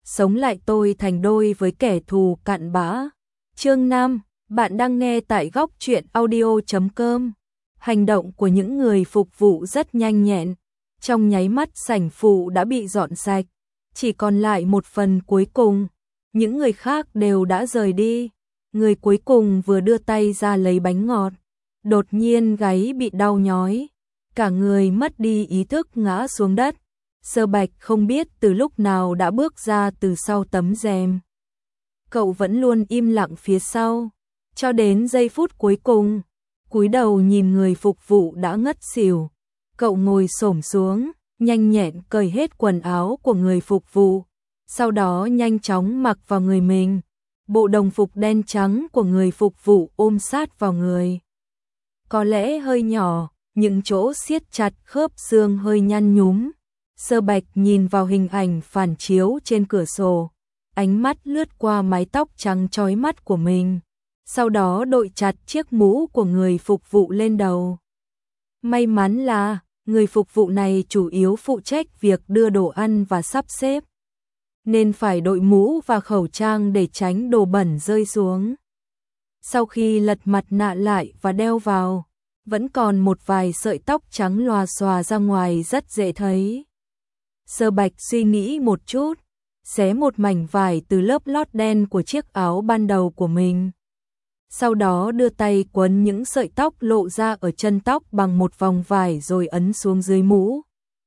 sống lại tôi thành đôi với kẻ thù cặn bã. Chương 5, bạn đang nghe tại góc truyện audio.com. Hành động của những người phục vụ rất nhanh nhẹn. Trong nháy mắt sảnh phụ đã bị dọn sạch, chỉ còn lại một phần cuối cùng. Những người khác đều đã rời đi. Người cuối cùng vừa đưa tay ra lấy bánh ngọt, đột nhiên gáy bị đau nhói, cả người mất đi ý thức ngã xuống đất. Sơ Bạch không biết từ lúc nào đã bước ra từ sau tấm rèm. Cậu vẫn luôn im lặng phía sau, cho đến giây phút cuối cùng, cúi đầu nhìn người phục vụ đã ngất xỉu. Cậu ngồi xổm xuống, nhanh nhẹn cởi hết quần áo của người phục vụ, sau đó nhanh chóng mặc vào người mình. Bộ đồng phục đen trắng của người phục vụ ôm sát vào người. Có lẽ hơi nhỏ, những chỗ siết chặt khớp xương hơi nhăn nhúm. Sơ Bạch nhìn vào hình ảnh phản chiếu trên cửa sổ, ánh mắt lướt qua mái tóc trắng chói mắt của mình, sau đó đội chặt chiếc mũ của người phục vụ lên đầu. May mắn là người phục vụ này chủ yếu phụ trách việc đưa đồ ăn và sắp xếp, nên phải đội mũ và khẩu trang để tránh đồ bẩn rơi xuống. Sau khi lật mặt nạ lại và đeo vào, vẫn còn một vài sợi tóc trắng lòa xòa ra ngoài rất dễ thấy. Sơ Bạch suy nghĩ một chút, xé một mảnh vải từ lớp lót đen của chiếc áo ban đầu của mình. Sau đó đưa tay quấn những sợi tóc lộ ra ở chân tóc bằng một vòng vải rồi ấn xuống dưới mũ.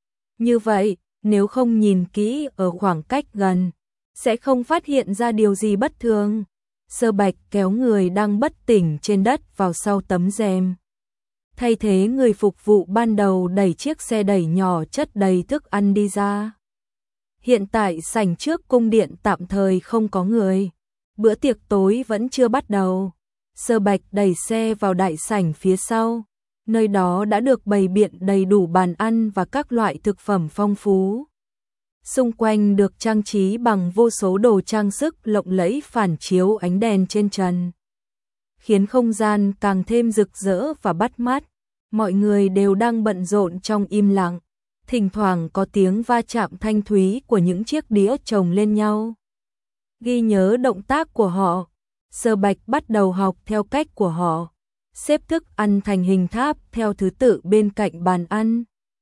Như vậy, nếu không nhìn kỹ ở khoảng cách gần, sẽ không phát hiện ra điều gì bất thường. Sơ Bạch kéo người đang bất tỉnh trên đất vào sau tấm rèm. Thay thế người phục vụ ban đầu đẩy chiếc xe đẩy nhỏ chất đầy thức ăn đi ra. Hiện tại sảnh trước cung điện tạm thời không có người. Bữa tiệc tối vẫn chưa bắt đầu. Sơ Bạch đẩy xe vào đại sảnh phía sau. Nơi đó đã được bày biện đầy đủ bàn ăn và các loại thực phẩm phong phú. Xung quanh được trang trí bằng vô số đồ trang sức lộng lẫy phản chiếu ánh đèn trên trần, khiến không gian càng thêm rực rỡ và bắt mắt. Mọi người đều đang bận rộn trong im lặng, thỉnh thoảng có tiếng va chạm thanh thúy của những chiếc đĩa chồng lên nhau. Ghi nhớ động tác của họ, Sơ Bạch bắt đầu học theo cách của họ, xếp thức ăn thành hình tháp theo thứ tự bên cạnh bàn ăn.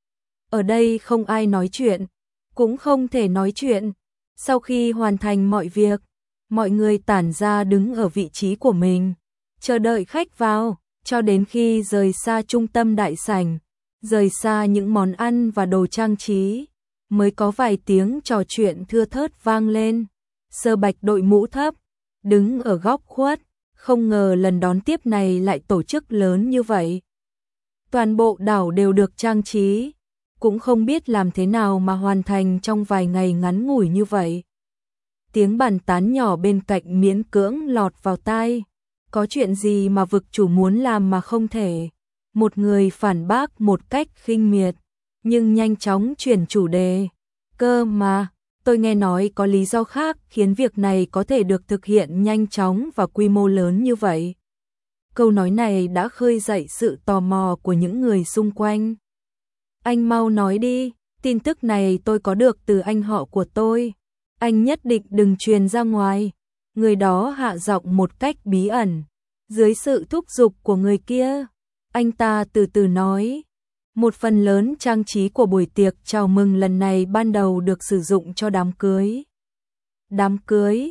Ở đây không ai nói chuyện, cũng không thể nói chuyện. Sau khi hoàn thành mọi việc, mọi người tản ra đứng ở vị trí của mình, chờ đợi khách vào, cho đến khi rời xa trung tâm đại sảnh, rời xa những món ăn và đồ trang trí, mới có vài tiếng trò chuyện thưa thớt vang lên. Sơ Bạch đội mũ thấp, đứng ở góc khuất, không ngờ lần đón tiếp này lại tổ chức lớn như vậy. Toàn bộ đảo đều được trang trí, cũng không biết làm thế nào mà hoàn thành trong vài ngày ngắn ngủi như vậy. Tiếng bàn tán nhỏ bên cạnh miễn cưỡng lọt vào tai. Có chuyện gì mà vực chủ muốn làm mà không thể? Một người phản bác một cách khinh miệt, nhưng nhanh chóng chuyển chủ đề. Cơ mà, tôi nghe nói có lý do khác khiến việc này có thể được thực hiện nhanh chóng và quy mô lớn như vậy. Câu nói này đã khơi dậy sự tò mò của những người xung quanh. Anh mau nói đi, tin tức này tôi có được từ anh họ của tôi. Anh nhất định đừng truyền ra ngoài. Người đó hạ giọng một cách bí ẩn. Dưới sự thúc giục của người kia, anh ta từ từ nói. Một phần lớn trang trí của buổi tiệc chào mừng lần này ban đầu được sử dụng cho đám cưới. Đám cưới?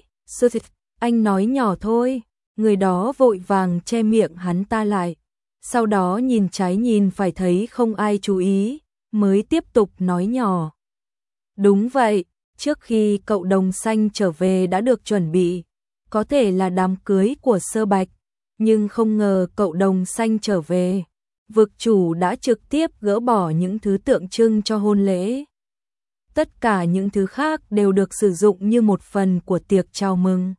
Anh nói nhỏ thôi. Người đó vội vàng che miệng hắn ta lại. Sau đó nhìn trái nhìn phải thấy không ai chú ý, mới tiếp tục nói nhỏ. Đúng vậy, trước khi cậu đồng xanh trở về đã được chuẩn bị. Có thể là đám cưới của Sơ Bạch, nhưng không ngờ cậu đồng xanh trở về. Vực chủ đã trực tiếp gỡ bỏ những thứ tượng trưng cho hôn lễ. Tất cả những thứ khác đều được sử dụng như một phần của tiệc chào mừng.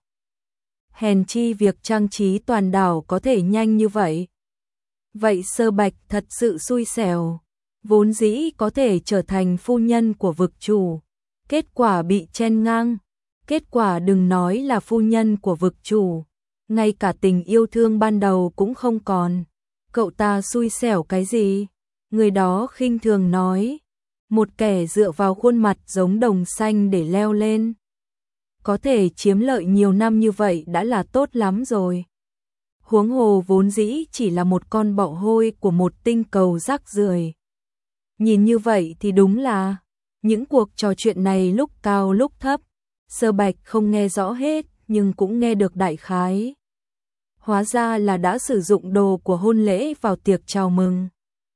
Hèn chi việc trang trí toàn đảo có thể nhanh như vậy. Vậy Sơ Bạch thật sự xui xẻo, vốn dĩ có thể trở thành phu nhân của vực chủ, kết quả bị chen ngang. Kết quả đừng nói là phu nhân của vực chủ, ngay cả tình yêu thương ban đầu cũng không còn. Cậu ta xui xẻo cái gì? Người đó khinh thường nói. Một kẻ dựa vào khuôn mặt giống đồng xanh để leo lên. có thể chiếm lợi nhiều năm như vậy đã là tốt lắm rồi. Huống hồ vốn dĩ chỉ là một con bọ hôi của một tinh cầu rác rưởi. Nhìn như vậy thì đúng là những cuộc trò chuyện này lúc cao lúc thấp, Sơ Bạch không nghe rõ hết nhưng cũng nghe được đại khái. Hóa ra là đã sử dụng đồ của hôn lễ vào tiệc chào mừng.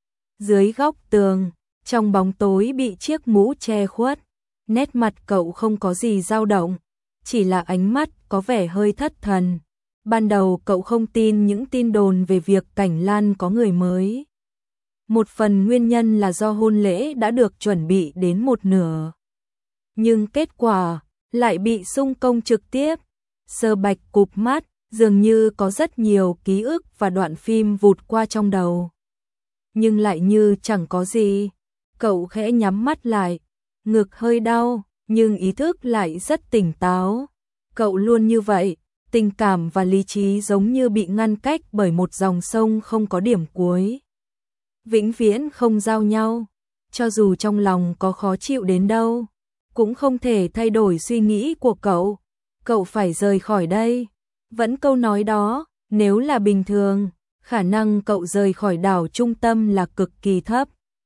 Dưới góc tường, trong bóng tối bị chiếc mũ che khuất, nét mặt cậu không có gì dao động, chỉ là ánh mắt có vẻ hơi thất thần. Ban đầu cậu không tin những tin đồn về việc Cảnh Lan có người mới. Một phần nguyên nhân là do hôn lễ đã được chuẩn bị đến một nửa. Nhưng kết quả lại bị xung công trực tiếp. Sơ Bạch cụp mắt, dường như có rất nhiều ký ức và đoạn phim vụt qua trong đầu. Nhưng lại như chẳng có gì. Cậu khẽ nhắm mắt lại, ngực hơi đau, nhưng ý thức lại rất tỉnh táo. Cậu luôn như vậy, tình cảm và lý trí giống như bị ngăn cách bởi một dòng sông không có điểm cuối. Vĩnh viễn không giao nhau, cho dù trong lòng có khó chịu đến đâu, cũng không thể thay đổi suy nghĩ của cậu. Cậu phải rời khỏi đây. Vẫn câu nói đó, nếu là bình thường, khả năng cậu rời khỏi đảo trung tâm là cực kỳ thấp.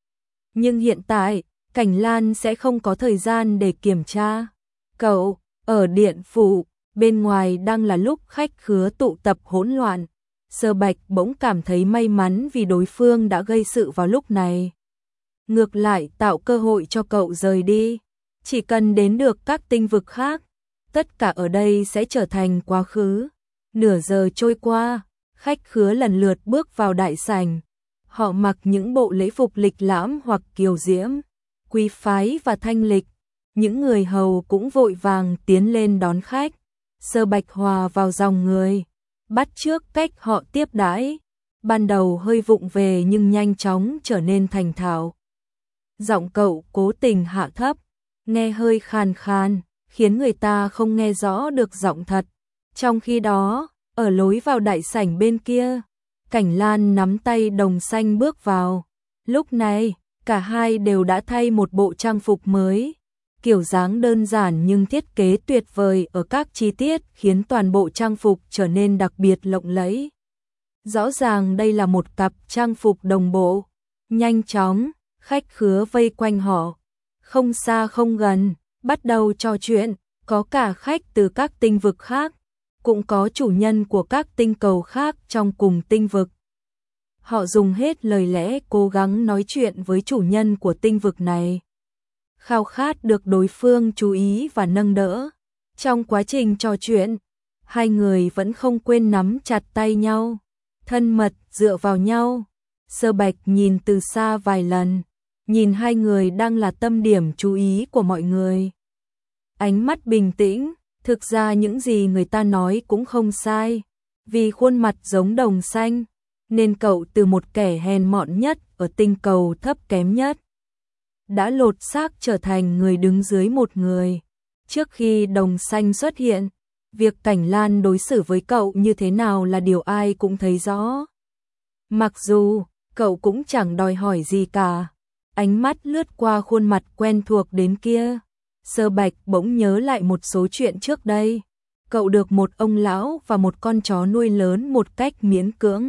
Nhưng hiện tại, Cảnh Lan sẽ không có thời gian để kiểm tra. Cậu, ở điện phủ, bên ngoài đang là lúc khách khứa tụ tập hỗn loạn. Sơ Bạch bỗng cảm thấy may mắn vì đối phương đã gây sự vào lúc này. Ngược lại tạo cơ hội cho cậu rời đi. Chỉ cần đến được các tinh vực khác, tất cả ở đây sẽ trở thành quá khứ. Nửa giờ trôi qua, khách khứa lần lượt bước vào đại sảnh. Họ mặc những bộ lễ phục lịch lãm hoặc kiều diễm, quý phái và thanh lịch. Những người hầu cũng vội vàng tiến lên đón khách. Sơ Bạch hòa vào dòng người, bắt chước cách họ tiếp đãi. Ban đầu hơi vụng về nhưng nhanh chóng trở nên thành thạo. Giọng cậu cố tình hạ thấp, nghe hơi khàn khàn, khiến người ta không nghe rõ được giọng thật. Trong khi đó, ở lối vào đại sảnh bên kia, Cảnh Lan nắm tay Đồng Xanh bước vào. Lúc này, cả hai đều đã thay một bộ trang phục mới. Kiểu dáng đơn giản nhưng thiết kế tuyệt vời ở các chi tiết khiến toàn bộ trang phục trở nên đặc biệt lộng lẫy. Rõ ràng đây là một cặp trang phục đồng bộ. Nhanh chóng, khách khứa vây quanh họ. Không xa không gần, bắt đầu trò chuyện, có cả khách từ các tinh vực khác, cũng có chủ nhân của các tinh cầu khác trong cùng tinh vực. Họ dùng hết lời lẽ cố gắng nói chuyện với chủ nhân của tinh vực này. Khao khát được đối phương chú ý và nâng đỡ. Trong quá trình trò chuyện, hai người vẫn không quên nắm chặt tay nhau, thân mật dựa vào nhau. Sơ Bạch nhìn từ xa vài lần, nhìn hai người đang là tâm điểm chú ý của mọi người. Ánh mắt bình tĩnh, thực ra những gì người ta nói cũng không sai. Vì khuôn mặt giống Đồng Xanh, nên cậu từ một kẻ hèn mọn nhất ở tinh cầu thấp kém nhất, đã lột xác trở thành người đứng dưới một người. Trước khi Đồng Xanh xuất hiện, việc Cảnh Lan đối xử với cậu như thế nào là điều ai cũng thấy rõ. Mặc dù cậu cũng chẳng đòi hỏi gì cả, ánh mắt lướt qua khuôn mặt quen thuộc đến kia. Sơ Bạch bỗng nhớ lại một số chuyện trước đây. Cậu được một ông lão và một con chó nuôi lớn một cách miễn cưỡng.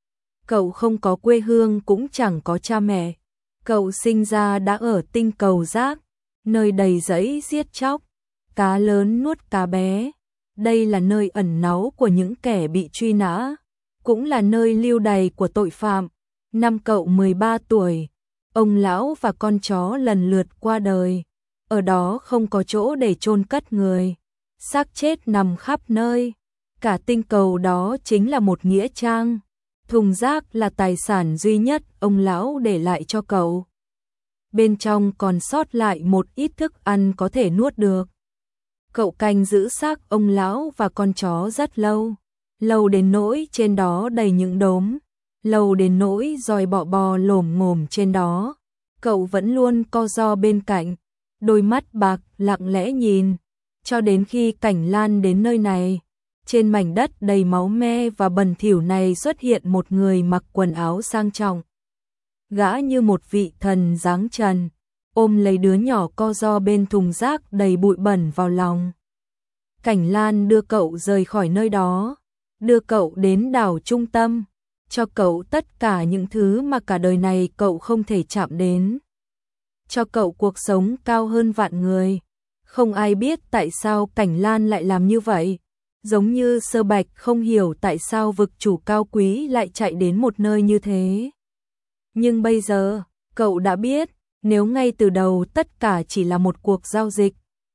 Cậu không có quê hương cũng chẳng có cha mẹ. Cậu sinh ra đã ở tinh cầu rác, nơi đầy rẫy giết chóc, cá lớn nuốt cá bé. Đây là nơi ẩn náu của những kẻ bị truy nã, cũng là nơi lưu đày của tội phạm. Năm cậu 13 tuổi, ông lão và con chó lần lượt qua đời. Ở đó không có chỗ để chôn cất người, xác chết nằm khắp nơi. Cả tinh cầu đó chính là một nghĩa trang. Thùng rác là tài sản duy nhất ông lão để lại cho cậu. Bên trong còn sót lại một ít thức ăn có thể nuốt được. Cậu canh giữ xác ông lão và con chó rất lâu. Lâu đến nỗi trên đó đầy những đốm. Lâu đến nỗi giòi bọ bò lồm ngồm trên đó. Cậu vẫn luôn co ro bên cạnh, đôi mắt bạc lặng lẽ nhìn. Cho đến khi Cảnh Lan đến nơi này, trên mảnh đất đầy máu me và bẩn thỉu này xuất hiện một người mặc quần áo sang trọng. Gã như một vị thần dáng trần, ôm lấy đứa nhỏ co ro bên thùng rác đầy bụi bẩn vào lòng. Cảnh Lan đưa cậu rời khỏi nơi đó, đưa cậu đến đảo trung tâm, cho cậu tất cả những thứ mà cả đời này cậu không thể chạm đến. Cho cậu cuộc sống cao hơn vạn người. Không ai biết tại sao Cảnh Lan lại làm như vậy. Giống như Sơ Bạch không hiểu tại sao vực chủ cao quý lại chạy đến một nơi như thế. Nhưng bây giờ, cậu đã biết, nếu ngay từ đầu tất cả chỉ là một cuộc giao dịch,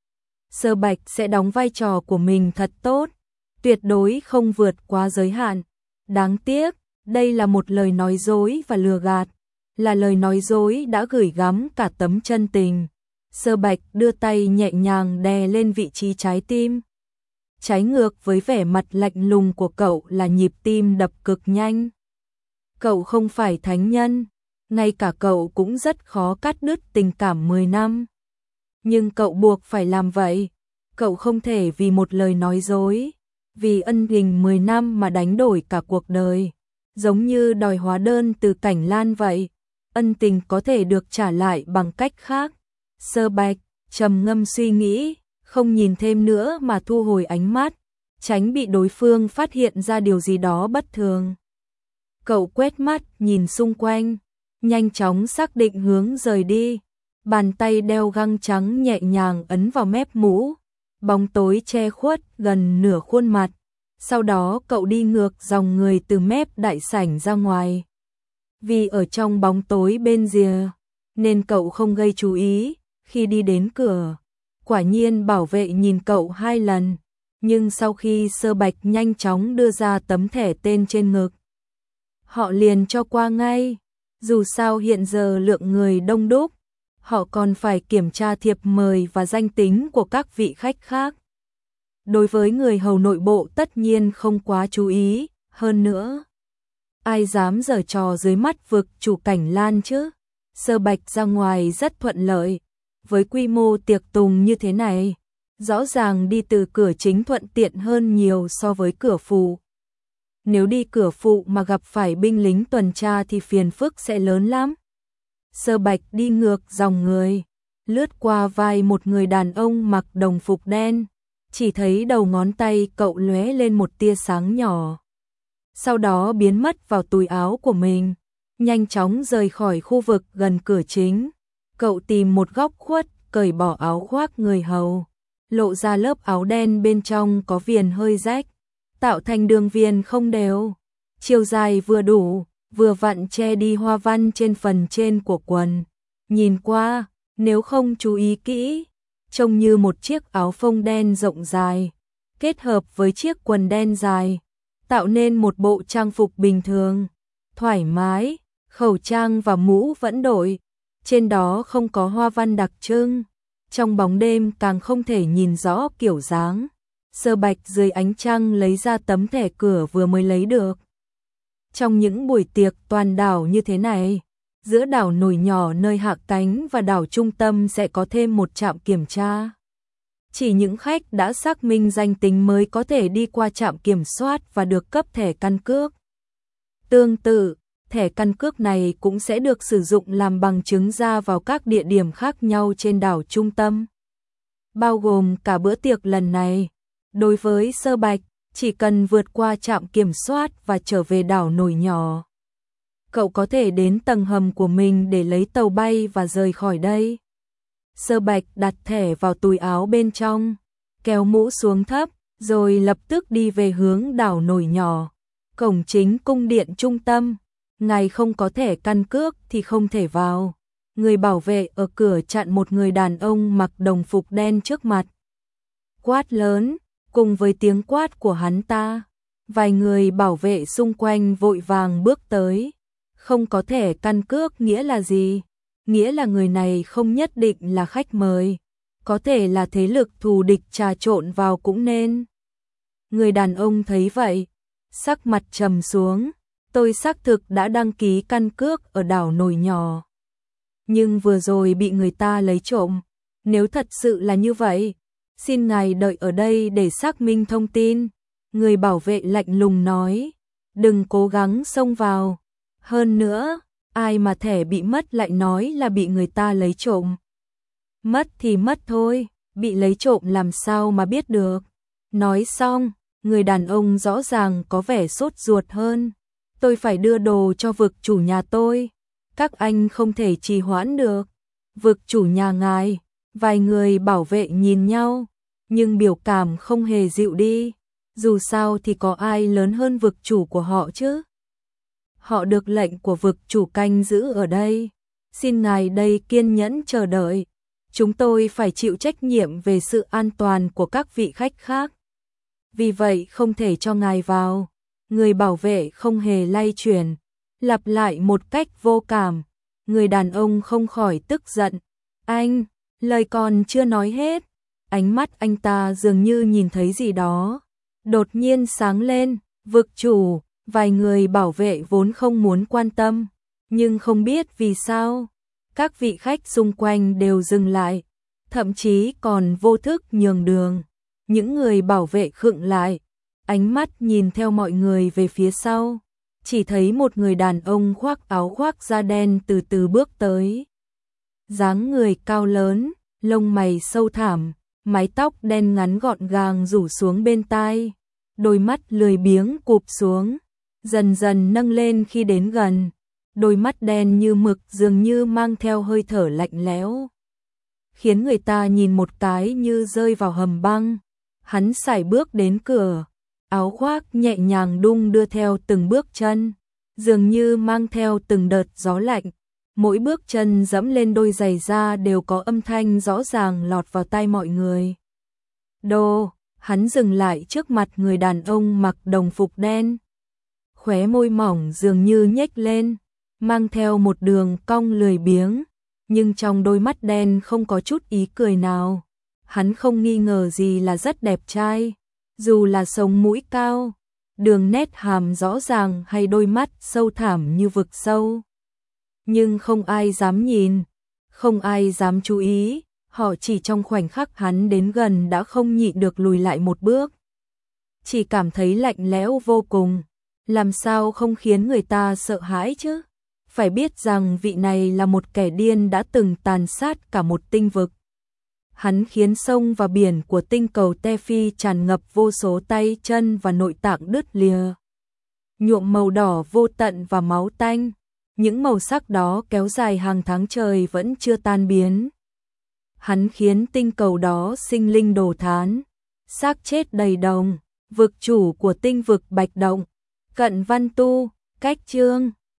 Sơ Bạch sẽ đóng vai trò của mình thật tốt, tuyệt đối không vượt quá giới hạn. Đáng tiếc, đây là một lời nói dối và lừa gạt, là lời nói dối đã gửi gắm cả tấm chân tình. Sơ Bạch đưa tay nhẹ nhàng đè lên vị trí trái tim. Trái ngược với vẻ mặt lạnh lùng của cậu là nhịp tim đập cực nhanh. Cậu không phải thánh nhân, ngay cả cậu cũng rất khó cắt đứt tình cảm 10 năm. Nhưng cậu buộc phải làm vậy. Cậu không thể vì một lời nói dối, vì ân tình 10 năm mà đánh đổi cả cuộc đời. Giống như đòi hóa đơn từ Cảnh Lan vậy, ân tình có thể được trả lại bằng cách khác. Sơ Bạch trầm ngâm suy nghĩ, không nhìn thêm nữa mà thu hồi ánh mắt, tránh bị đối phương phát hiện ra điều gì đó bất thường. Cậu quét mắt nhìn xung quanh, nhanh chóng xác định hướng rời đi. Bàn tay đeo găng trắng nhẹ nhàng ấn vào mép mũ, bóng tối che khuất gần nửa khuôn mặt. Sau đó cậu đi ngược dòng người từ mép đại sảnh ra ngoài. Vì ở trong bóng tối bên rìa, nên cậu không gây chú ý. Khi đi đến cửa, quả nhiên bảo vệ nhìn cậu 2 lần, nhưng sau khi Sơ Bạch nhanh chóng đưa ra tấm thẻ tên trên ngực, họ liền cho qua ngay. Dù sao hiện giờ lượng người đông đúc, họ còn phải kiểm tra thiệp mời và danh tính của các vị khách khác. Đối với người hầu nội bộ tất nhiên không quá chú ý, hơn nữa, ai dám giở trò dưới mắt vực chủ Cảnh Lan chứ? Sơ Bạch ra ngoài rất thuận lợi. Với quy mô tiệc tùng như thế này, rõ ràng đi từ cửa chính thuận tiện hơn nhiều so với cửa phụ. Nếu đi cửa phụ mà gặp phải binh lính tuần tra thì phiền phức sẽ lớn lắm. Sơ Bạch đi ngược dòng người, lướt qua vai một người đàn ông mặc đồng phục đen, chỉ thấy đầu ngón tay cậu lóe lên một tia sáng nhỏ. Sau đó biến mất vào túi áo của mình, nhanh chóng rời khỏi khu vực gần cửa chính. Cậu tìm một góc khuất, cởi bỏ áo khoác người hầu, lộ ra lớp áo đen bên trong có viền hơi rách, tạo thành đường viền không đều. Chiều dài vừa đủ, vừa vặn che đi hoa văn trên phần trên của quần. Nhìn qua, nếu không chú ý kỹ, trông như một chiếc áo phông đen rộng dài, kết hợp với chiếc quần đen dài, tạo nên một bộ trang phục bình thường, thoải mái. Khẩu trang và mũ vẫn đội, trên đó không có hoa văn đặc trưng, trong bóng đêm càng không thể nhìn rõ kiểu dáng. Sơ Bạch dưới ánh trăng lấy ra tấm thẻ cửa vừa mới lấy được. Trong những buổi tiệc toàn đảo như thế này, giữa đảo nổi nhỏ nơi hạ cánh và đảo trung tâm sẽ có thêm một trạm kiểm tra. Chỉ những khách đã xác minh danh tính mới có thể đi qua trạm kiểm soát và được cấp thẻ căn cước. Tương tự, thẻ căn cước này cũng sẽ được sử dụng làm bằng chứng ra vào các địa điểm khác nhau trên đảo trung tâm, bao gồm cả bữa tiệc lần này. Đối với Sơ Bạch, chỉ cần vượt qua trạm kiểm soát và trở về đảo nổi nhỏ, cậu có thể đến tầng hầm của mình để lấy tàu bay và rời khỏi đây. Sơ Bạch đặt thẻ vào túi áo bên trong, kéo mũ xuống thấp, rồi lập tức đi về hướng đảo nổi nhỏ. Cổng chính cung điện trung tâm, ngài không có thẻ căn cước thì không thể vào. Người bảo vệ ở cửa chặn một người đàn ông mặc đồng phục đen trước mặt. Quát lớn, cùng với tiếng quát của hắn ta, vài người bảo vệ xung quanh vội vàng bước tới. Không có thẻ căn cước nghĩa là gì? Nghĩa là người này không nhất định là khách mời, có thể là thế lực thù địch trà trộn vào cũng nên. Người đàn ông thấy vậy, sắc mặt trầm xuống. Tôi xác thực đã đăng ký căn cước ở đảo nổi nhỏ, nhưng vừa rồi bị người ta lấy trộm. Nếu thật sự là như vậy, xin ngài đợi ở đây để xác minh thông tin. Người bảo vệ lạnh lùng nói, đừng cố gắng xông vào. Hơn nữa, ai mà thẻ bị mất lại nói là bị người ta lấy trộm. Mất thì mất thôi, bị lấy trộm làm sao mà biết được. Nói xong, người đàn ông rõ ràng có vẻ sốt ruột hơn. Tôi phải đưa đồ cho vực chủ nhà tôi. Các anh không thể trì hoãn được. Vực chủ nhà ngài, vài người bảo vệ nhìn nhau, nhưng biểu cảm không hề dịu đi. Dù sao thì có ai lớn hơn vực chủ của họ chứ? Họ được lệnh của vực chủ canh giữ ở đây. Xin ngài đây kiên nhẫn chờ đợi. Chúng tôi phải chịu trách nhiệm về sự an toàn của các vị khách khác. Vì vậy không thể cho ngài vào. Người bảo vệ không hề lay chuyển, lặp lại một cách vô cảm. Người đàn ông không khỏi tức giận. Anh, lời còn chưa nói hết. Ánh mắt anh ta dường như nhìn thấy gì đó. Đột nhiên sáng lên, vực chủ, vài người bảo vệ vốn không muốn quan tâm. Nhưng không biết vì sao, các vị khách xung quanh đều dừng lại. Thậm chí còn vô thức nhường đường. Những người bảo vệ khựng lại, ánh mắt nhìn theo mọi người về phía sau, chỉ thấy một người đàn ông khoác áo khoác da đen từ từ bước tới. Dáng người cao lớn, lông mày sâu thẳm, mái tóc đen ngắn gọn gàng rủ xuống bên tai, đôi mắt lười biếng cụp xuống, dần dần nâng lên khi đến gần. Đôi mắt đen như mực dường như mang theo hơi thở lạnh lẽo, khiến người ta nhìn một cái như rơi vào hầm băng. Hắn sải bước đến cửa, áo khoác nhẹ nhàng đung đưa theo từng bước chân, dường như mang theo từng đợt gió lạnh. Mỗi bước chân dẫm lên đôi giày da đều có âm thanh rõ ràng lọt vào tai mọi người. Hắn dừng lại trước mặt người đàn ông mặc đồng phục đen. Khóe môi mỏng dường như nhếch lên, mang theo một đường cong lười biếng, nhưng trong đôi mắt đen không có chút ý cười nào. Hắn không nghi ngờ gì là rất đẹp trai, dù là sống mũi cao, đường nét hàm rõ ràng hay đôi mắt sâu thẳm như vực sâu. Nhưng không ai dám nhìn, không ai dám chú ý, họ chỉ trong khoảnh khắc hắn đến gần đã không nhịn được lùi lại một bước. Chỉ cảm thấy lạnh lẽo vô cùng, làm sao không khiến người ta sợ hãi chứ? Phải biết rằng vị này là một kẻ điên đã từng tàn sát cả một tinh vực. Hắn khiến sông và biển của tinh cầu Te-phi tràn ngập vô số tay chân và nội tạng đứt lìa, nhuộm màu đỏ vô tận và máu tanh. Những màu sắc đó kéo dài hàng tháng trời vẫn chưa tan biến. Hắn khiến tinh cầu đó sinh linh đồ thán, xác chết đầy đồng. Vực chủ của tinh vực Bạch Động, Cận Văn Tu, Cách Chương.